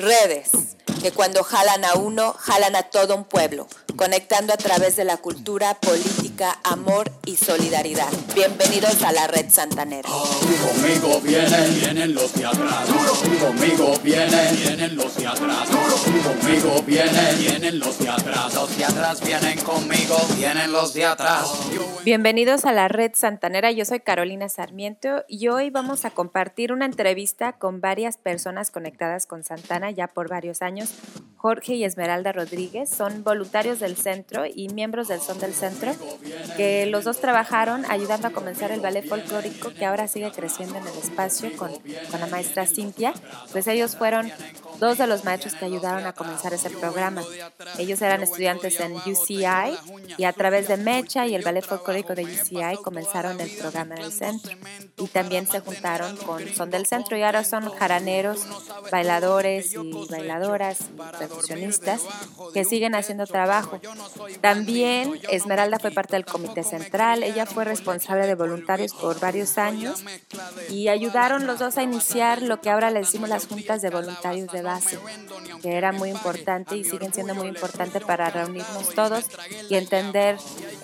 Redes, que cuando jalan a uno, jalan a todo un pueblo, conectando a través de la cultura, política, amor y solidaridad. Bienvenidos a la Red Santanera. Conmigo vienen los de atrás. Conmigo vienen los de atrás. Conmigo vienen los de atrás. Los de atrás vienen conmigo, vienen los de atrás. Bienvenidos a la Red Santanera, yo soy Carolina Sarmiento y hoy vamos a compartir una entrevista con varias personas conectadas con Santana ya por varios años. Jorge y Esmeralda Rodríguez son voluntarios del centro y miembros del Son del Centro, que los dos trabajaron ayudando a comenzar el ballet folclórico que ahora sigue creciendo en el espacio con la maestra Cintia. Pues ellos fueron dos de los maestros que ayudaron a comenzar ese programa. Ellos eran estudiantes en UCI y a través de Mecha y el ballet folclórico de UCI comenzaron el programa del centro. Y también se juntaron con Son del Centro y ahora son jaraneros, bailadores y bailadoras, percusionistas que siguen haciendo trabajo. También Esmeralda fue parte del comité central, ella fue responsable de voluntarios por varios años y ayudaron los dos a iniciar lo que ahora le decimos las juntas de voluntarios de base, que era muy importante y siguen siendo muy importante para reunirnos todos y entender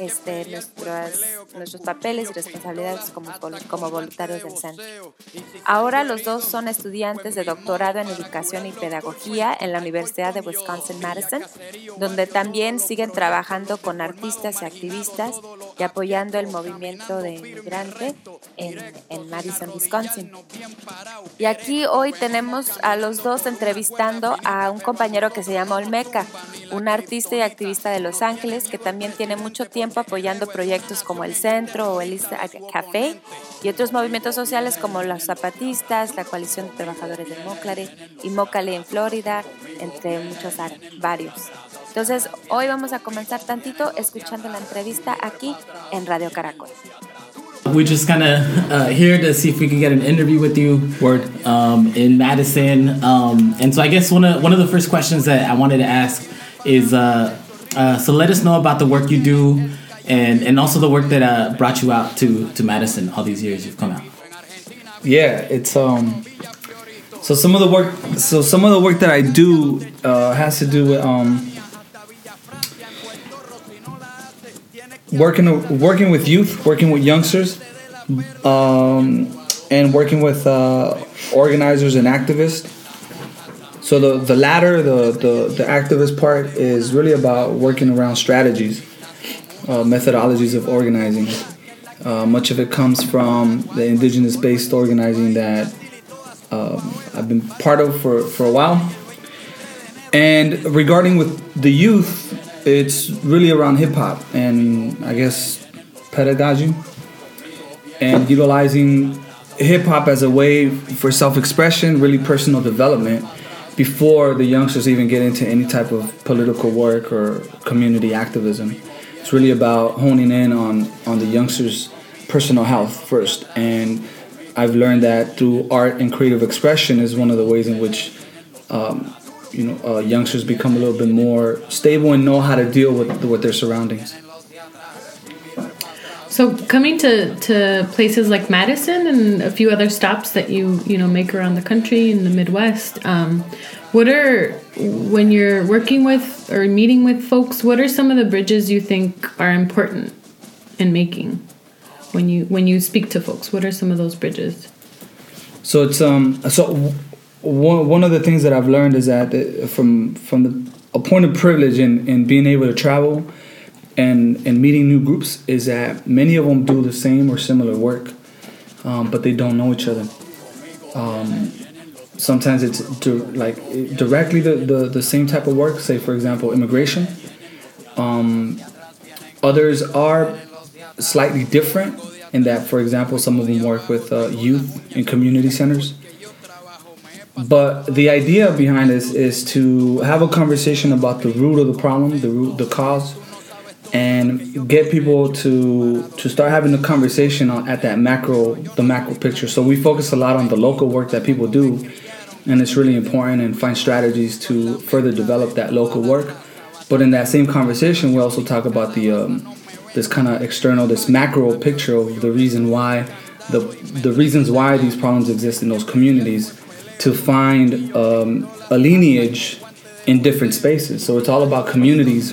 nuestros papeles y responsabilidades como voluntarios del centro. Ahora los dos son estudiantes de doctorado en Educación y Pedagogía en la Universidad de Wisconsin-Madison, donde también siguen trabajando con artistas y activistas y apoyando el movimiento de inmigrante en Madison, Wisconsin. Y aquí hoy tenemos a los dos entrevistando a un compañero que se llama Olmeca, un artista y activista de Los Ángeles que también tiene mucho tiempo apoyando proyectos como el Centro o el East Café y otros movimientos sociales como los zapatistas, la Coalición de Trabajadores de Móclare y Mócale en Florida, entre muchos varios. Entonces, hoy vamos a comenzar tantito escuchando la entrevista aquí en Radio Caracol. We're just kind of here to see if we can get an interview with you in Madison. And so I guess one of the first questions that I wanted to ask is, so let us know about the work you do and also the work that brought you out to Madison all these years you've come out. Yeah, it's so some of the work that I do has to do with working with youth, working with youngsters, and working with organizers and activists. So the latter, the activist part, is really about working around strategies, methodologies of organizing. Much of it comes from the indigenous-based organizing that I've been part of for a while. And regarding with the youth, it's really around hip-hop and, I guess, pedagogy and utilizing hip-hop as a way for self-expression, really personal development, before the youngsters even get into any type of political work or community activism. It's really about honing in on the youngsters' personal health first. And I've learned that through art and creative expression is one of the ways in which youngsters become a little bit more stable and know how to deal with their surroundings. So coming to places like Madison and a few other stops that you make around the country in the Midwest, when you're working with or meeting with folks, what are some of the bridges you think are important in making when you speak to folks? What are some of those bridges? So it's one of the things that I've learned is that from a point of privilege in being able to travel and meeting new groups is that many of them do the same or similar work, but they don't know each other. Sometimes it's directly the same type of work, say, for example, immigration. Others are slightly different in that, for example, some of them work with youth in community centers. But the idea behind this is to have a conversation about the root of the problem, the cause, and get people to start having a conversation at the macro picture. So we focus a lot on the local work that people do, and it's really important, and find strategies to further develop that local work. But in that same conversation, we also talk about this kind of external, this macro picture of the reasons why these problems exist in those communities. to find a lineage in different spaces. So it's all about communities.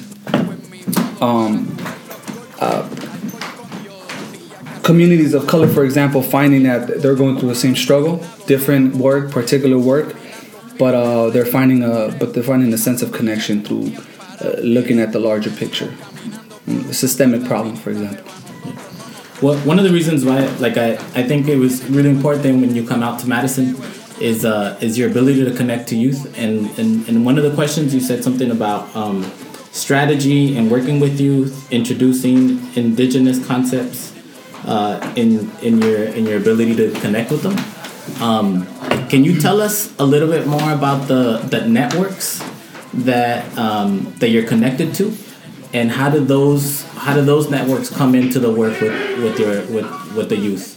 Communities of color, for example, finding that they're going through the same struggle, different work, particular work, but they're finding a sense of connection through looking at the larger picture. A systemic problem, for example. Well, one of the reasons why, like, I think it was really important when you come out to Madison is your ability to connect to youth. And one of the questions you said something about strategy and working with youth, introducing indigenous concepts in your ability to connect with them. Can you tell us a little bit more about the networks that you're connected to, and how do those networks come into the work with the youth?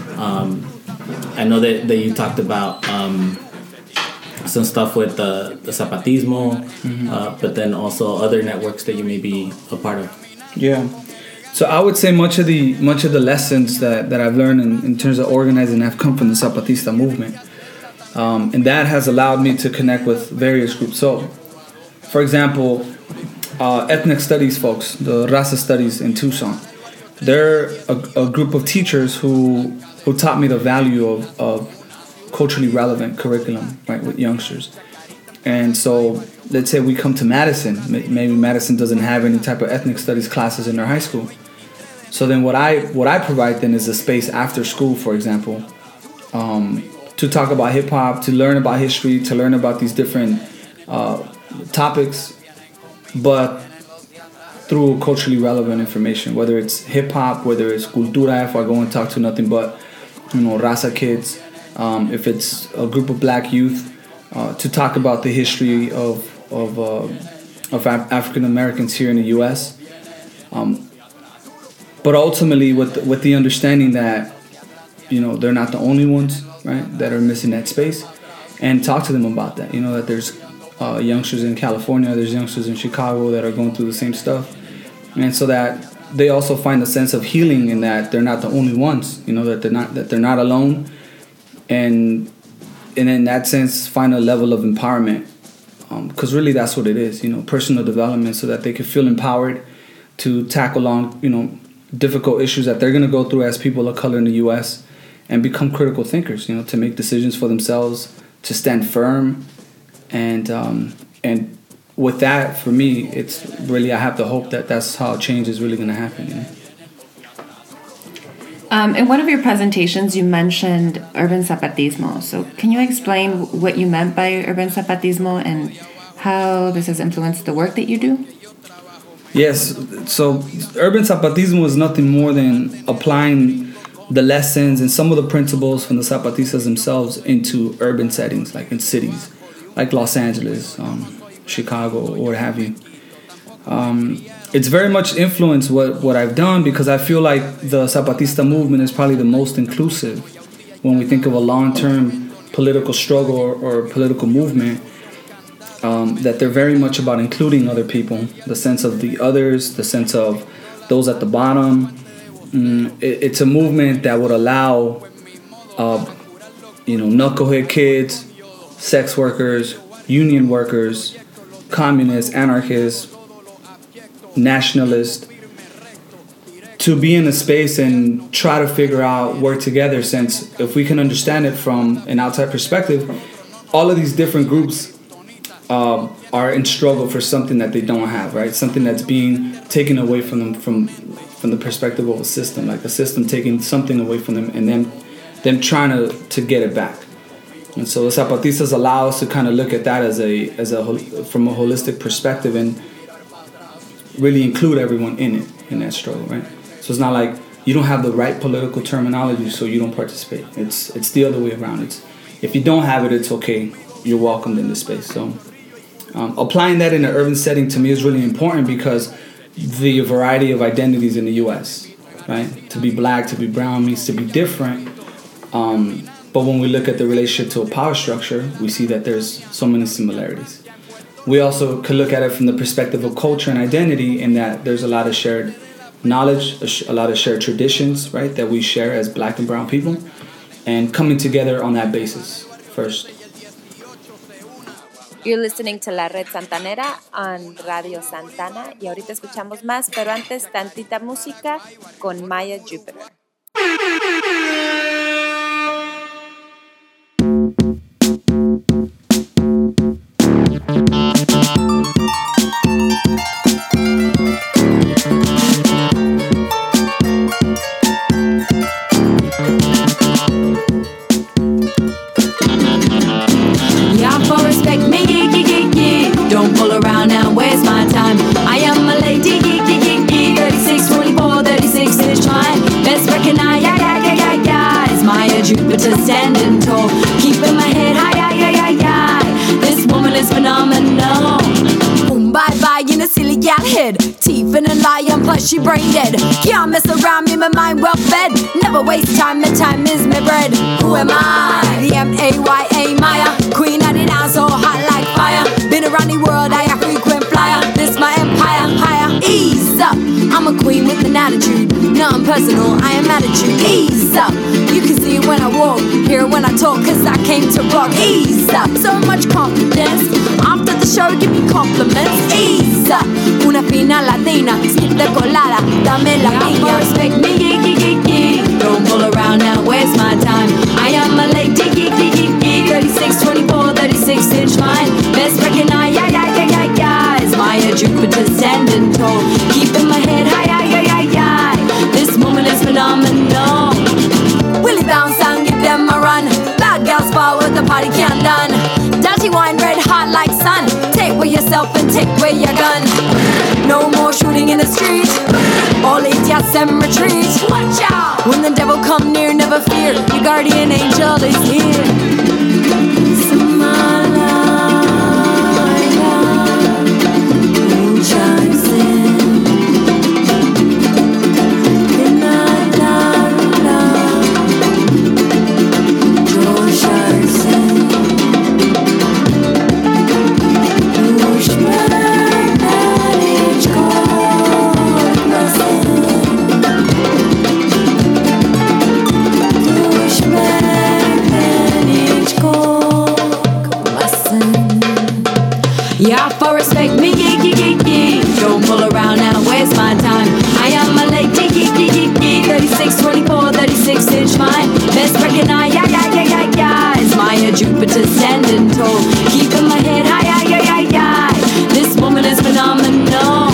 I know that you talked about some stuff with the Zapatismo, but then also other networks that you may be a part of. Yeah. So I would say much of the lessons that I've learned in terms of organizing have come from the Zapatista movement. And that has allowed me to connect with various groups. So, for example, ethnic studies folks, the Raza studies in Tucson, they're a group of teachers who taught me the value of culturally relevant curriculum, right, with youngsters. And so let's say we come to Madison. Maybe Madison doesn't have any type of ethnic studies classes in their high school. So then what I provide then is a space after school, for example, to talk about hip hop, to learn about history, to learn about these different topics, but through culturally relevant information, whether it's hip hop, whether it's cultura, if I go and talk to nothing but, Raza kids, if it's a group of black youth, to talk about the history of African Americans here in the U.S. But ultimately, with the understanding that they're not the only ones, right, that are missing that space, and talk to them about that. That there's youngsters in California, there's youngsters in Chicago that are going through the same stuff, and so that they also find a sense of healing in that they're not the only ones. That they're not alone, and in that sense find a level of empowerment, because really that's what it is. Personal development, so that they can feel empowered to tackle on difficult issues that they're going to go through as people of color in the U.S. and become critical thinkers, to make decisions for themselves, to stand firm. And with that, for me, it's really, I have the hope that that's how change is really going to happen. In one of your presentations, you mentioned urban Zapatismo. So can you explain what you meant by urban Zapatismo and how this has influenced the work that you do? Yes, so urban Zapatismo is nothing more than applying the lessons and some of the principles from the Zapatistas themselves into urban settings, like in cities, like Los Angeles, Chicago, or what have you. It's very much influenced what I've done, because I feel like the Zapatista movement is probably the most inclusive when we think of a long-term political struggle or political movement. That they're very much about including other people, the sense of the others, the sense of those at the bottom. It's a movement that would allow, knucklehead kids, sex workers, union workers, communists, anarchists, nationalists, to be in a space and try to figure out, work together, since if we can understand it from an outside perspective, all of these different groups are in struggle for something that they don't have, right? Something that's being taken away from them from the perspective of a system, like a system taking something away from them and them trying to get it back. And so the Zapatistas allow us to kind of look at that from a holistic perspective and really include everyone in that struggle, right? So it's not like you don't have the right political terminology, so you don't participate. It's the other way around. If you don't have it, it's okay. You're welcomed in this space. So applying that in an urban setting to me is really important, because the variety of identities in the U.S., right? To be black, to be brown means to be different. But when we look at the relationship to a power structure, we see that there's so many similarities. We also could look at it from the perspective of culture and identity, in that there's a lot of shared knowledge, a lot of shared traditions, right, that we share as black and brown people, and coming together on that basis first. You're listening to La Red Santanera on Radio Santana y ahorita escuchamos más, pero antes tantita música con Maya Jupiter. Standing tall, keeping my head high, this woman is phenomenal. Boom, bye-bye in a silly gal head, teeth in a lion, plus she brain dead. Can't mess around me, my mind well fed. Never waste time, my time is my bread. Who am I? The M-A-Y-A, Maya, queen of the dance, so hot like fire. Been around the world, I a frequent flyer. This my empire, higher, ease up. I'm a queen with an attitude, nothing personal, I am attitude. Ease up, you can see it when I walk, hear it when I talk, cause I came to rock. Ease up, so much confidence. After the show, give me compliments. Ease up, una fina latina, skip the colada, dame la piña. Respect me, don't pull around now, waste my time. I am a lady, 36, 24, 36 inch fine. Best recognize, it's Maya Jupiter standing tall, keeping my head high. This woman is phenomenal. Willie bounce and give them a run. Bad girls forward, the party can't done. Dirty wine, red hot like sun. Take away yourself and take away your gun. No more shooting in the street. All idiots and retreat. Watch out! When the devil come near, never fear. Your guardian angel is here. Yeah, for respect me, don't pull around now, waste my time. I am a lady, 36, 24, 36 inch fine. Best recognize, it's Maya Jupiter standing tall, keeping my head high. This woman is phenomenal.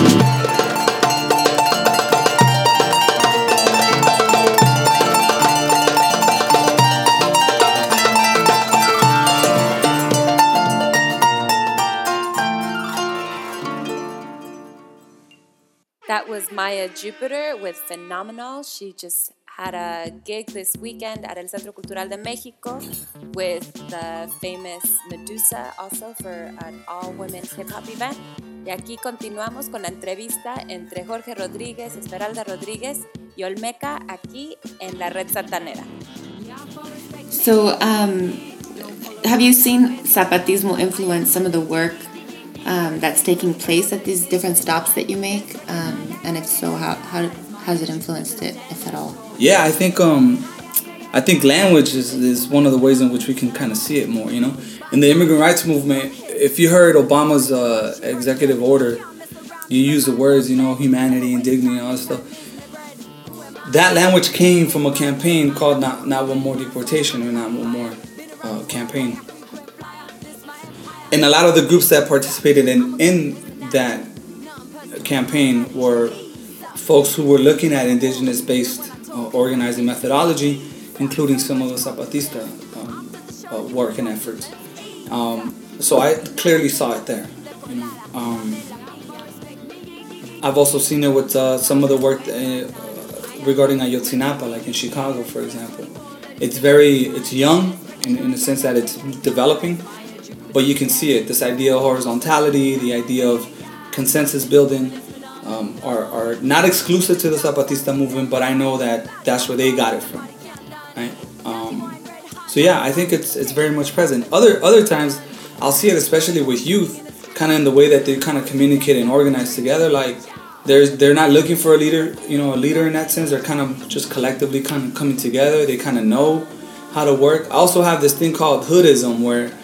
That was Maya Jupiter with Phenomenal. She just had a gig this weekend at El Centro Cultural de Mexico with the famous Medusa, also for an all-women's hip-hop event. Y aquí continuamos con la entrevista entre Jorge Rodríguez, Esmeralda Rodríguez y Olmeca aquí en la Red Santanera. So, have you seen Zapatismo influence some of the work that's taking place at these different stops that you make? And if so, how has it influenced it, if at all? Yeah, I think language is one of the ways in which we can kind of see it more, you know? In the immigrant rights movement, if you heard Obama's executive order, you use the words, you know, humanity and dignity and all that stuff. That language came from a campaign called Not One More Deportation, or Not One More campaign. And a lot of the groups that participated in that campaign were folks who were looking at indigenous-based organizing methodology, including some of the Zapatista work and efforts. So I clearly saw it there. You know, I've also seen it with some of the work regarding Ayotzinapa, like in Chicago, for example. It's young in the sense that it's developing, but you can see it. This idea of horizontality, the idea of consensus building, are not exclusive to the Zapatista movement, but I know that that's where they got it from, right? So yeah, I think it's very much present. Other times, I'll see it especially with youth, kind of in the way that they kind of communicate and organize together. Like they're not looking for a leader in that sense. They're kind of just collectively kind of coming together. They kind of know how to work. I also have this thing called hoodism, where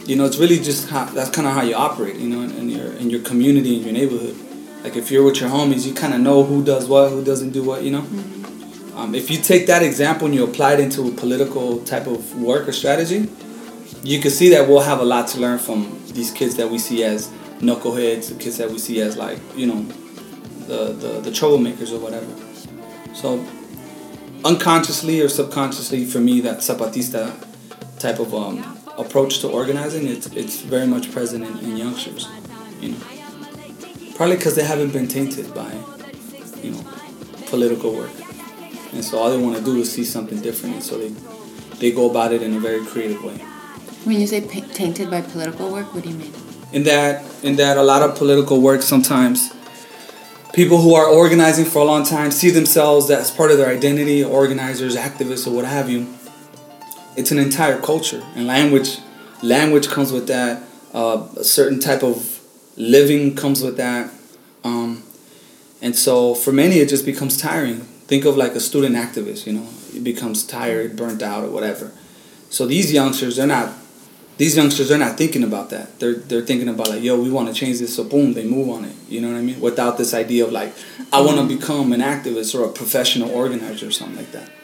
it's really just that's kind of how you operate, in your community, in your neighborhood. Like if you're with your homies, you kind of know who does what, who doesn't do what, If you take that example and you apply it into a political type of work or strategy, you can see that we'll have a lot to learn from these kids that we see as knuckleheads, the kids that we see as the troublemakers or whatever. So unconsciously or subconsciously, for me, that Zapatista type of approach to organizing, it's very much present in youngsters, Probably because they haven't been tainted by, political work. And so all they want to do is see something different, and so they go about it in a very creative way. When you say tainted by political work, what do you mean? In that a lot of political work, sometimes people who are organizing for a long time see themselves as part of their identity, organizers, activists, or what have you. It's an entire culture, and language comes with that. A certain type of living comes with that, and so for many it just becomes tiring. Think of like a student activist, it becomes tired, burnt out, or whatever. So these youngsters, they're not thinking about that. They're thinking about like, yo, we want to change this, so boom, they move on it. You know what I mean? Without this idea of like, I want to become an activist or a professional organizer or something like that.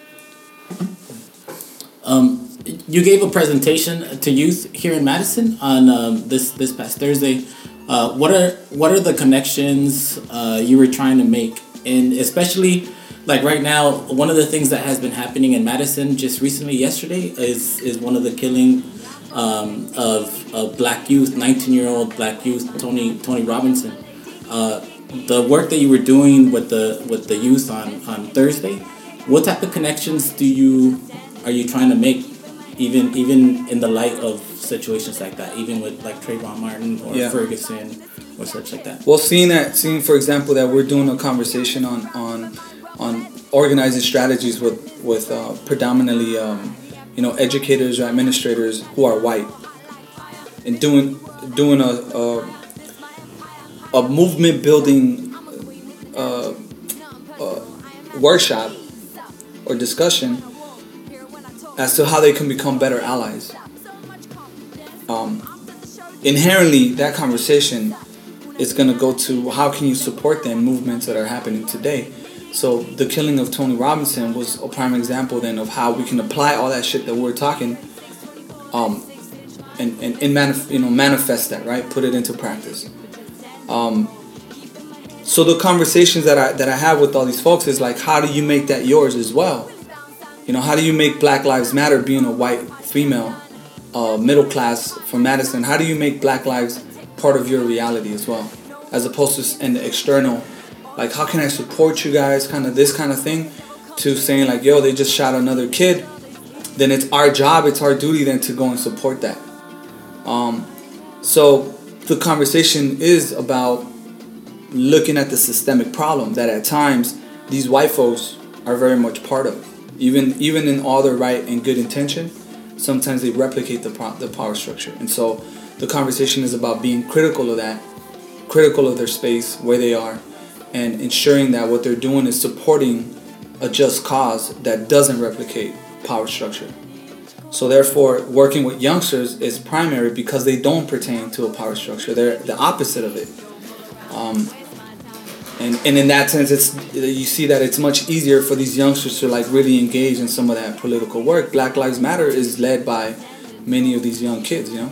You gave a presentation to youth here in Madison on this past Thursday. What are the connections you were trying to make, and especially like right now, one of the things that has been happening in Madison just recently, yesterday, is one of the killing of black youth, 19-year-old black youth, Tony Robinson. The work that you were doing with the youth on Thursday, what type of connections are you trying to make, even in the light of situations like that, even with like Trayvon Martin or Ferguson or such like that? Well, seeing for example that we're doing a conversation on organizing strategies with predominantly educators or administrators who are white, and doing a movement building workshop or discussion as to how they can become better allies. Inherently, that conversation is going to go to how can you support them movements that are happening today. So the killing of Tony Robinson was a prime example then of how we can apply all that shit that we're talking, and manifest that, right? Put it into practice. So the conversations that I have with all these folks is like, how do you make that yours as well? How do you make Black Lives Matter, being a white female, middle class from Madison? How do you make Black lives part of your reality as well, as opposed to in the external? Like, how can I support you guys, kind of this kind of thing, to saying like, yo, they just shot another kid. Then it's our job, it's our duty then to go and support that. So the conversation is about looking at the systemic problem that at times these white folks are very much part of. Even in all their right and good intention, sometimes they replicate the power structure. And so the conversation is about being critical of that, critical of their space, where they are, and ensuring that what they're doing is supporting a just cause that doesn't replicate power structure. So therefore, working with youngsters is primary because they don't pertain to a power structure. They're the opposite of it. And in that sense, you see that it's much easier for these youngsters to like really engage in some of that political work. Black Lives Matter is led by many of these young kids, So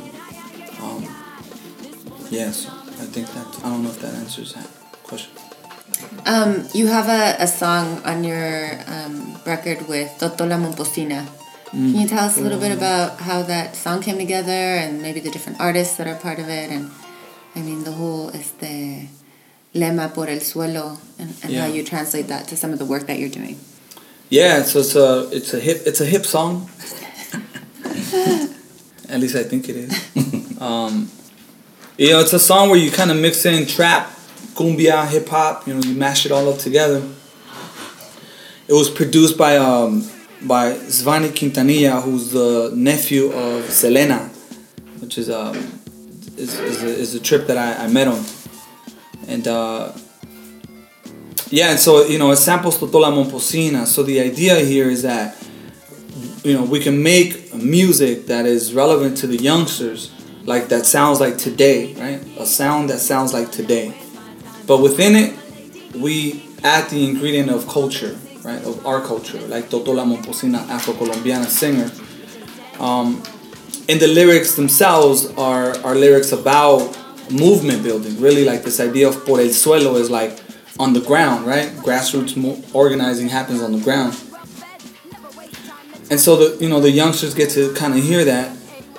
I think I don't know if that answers that question. You have a song on your record with Totola Momposina. Can you tell us a little bit about how that song came together and maybe the different artists that are part of it, and I mean the whole lema por el suelo and how you translate that to some of the work that you're doing? Yeah, so it's a hip song. At least I think it is. It's a song where you kind of mix in trap, cumbia, hip hop. You mash it all up together. It was produced by Svani Quintanilla, who's the nephew of Selena, which is a trip that I met on. And and so it samples Totola Momposina. So the idea here is that we can make music that is relevant to the youngsters, like that sounds like today, right? A sound that sounds like today. But within it, we add the ingredient of culture, right? Of our culture, like Toto La Momposina, Afro-Colombiana singer. And the lyrics themselves are lyrics about movement building. Really, like this idea of por el suelo is like on the ground, right? Grassroots organizing happens on the ground. And so the youngsters get to kind of hear that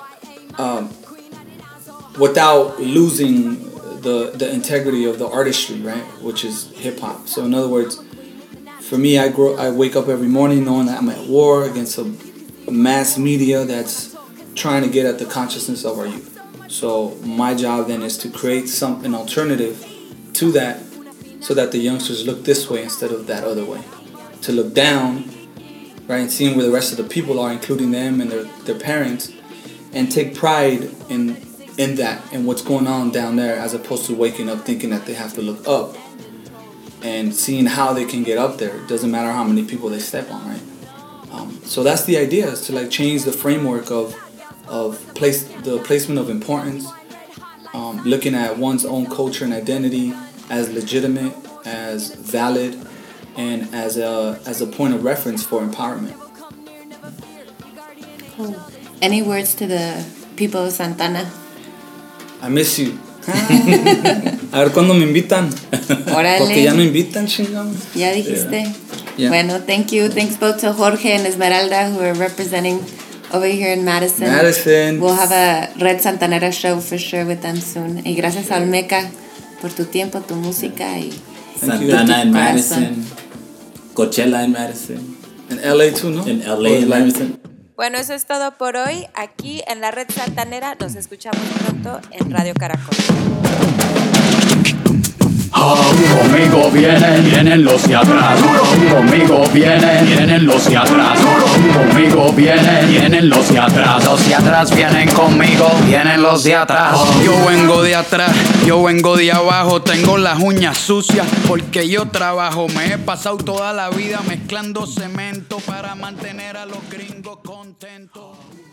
without losing the integrity of the artistry, right? Which is hip hop. So in other words, for me, I wake up every morning knowing that I'm at war against a mass media that's trying to get at the consciousness of our youth. So my job then is to create an alternative to that, so that the youngsters look this way instead of that other way. To look down, right, and seeing where the rest of the people are, including them and their parents, and take pride in that and what's going on down there, as opposed to waking up thinking that they have to look up and seeing how they can get up there. It doesn't matter how many people they step on, right? So that's the idea, is to like change the framework of the placement of importance, looking at one's own culture and identity as legitimate, as valid, and as a point of reference for empowerment. Cool. Any words to the people of Santana? I miss you. A ver cuándo me invitan. Órale. Porque ya no invitan, chingón. Ya dijiste. Yeah. Bueno, thank you. Thanks both to Jorge and Esmeralda, who are representing over here in Madison. We'll have a Red Santanera show for sure with them soon. Y gracias a Olmeca por tu tiempo, tu música y Santana in Madison, Coachella in Madison, in LA too, ¿no? In LA in Madison. Bueno, eso es todo por hoy. Aquí en la Red Santanera nos escuchamos pronto en Radio Caracol. Conmigo vienen los de atrás. Conmigo vienen los de atrás. Conmigo vienen los de atrás. Los de atrás vienen conmigo, vienen los de atrás. Yo vengo de atrás, yo vengo de abajo. Tengo las uñas sucias porque yo trabajo. Me he pasado toda la vida mezclando cemento para mantener a los gringos contentos.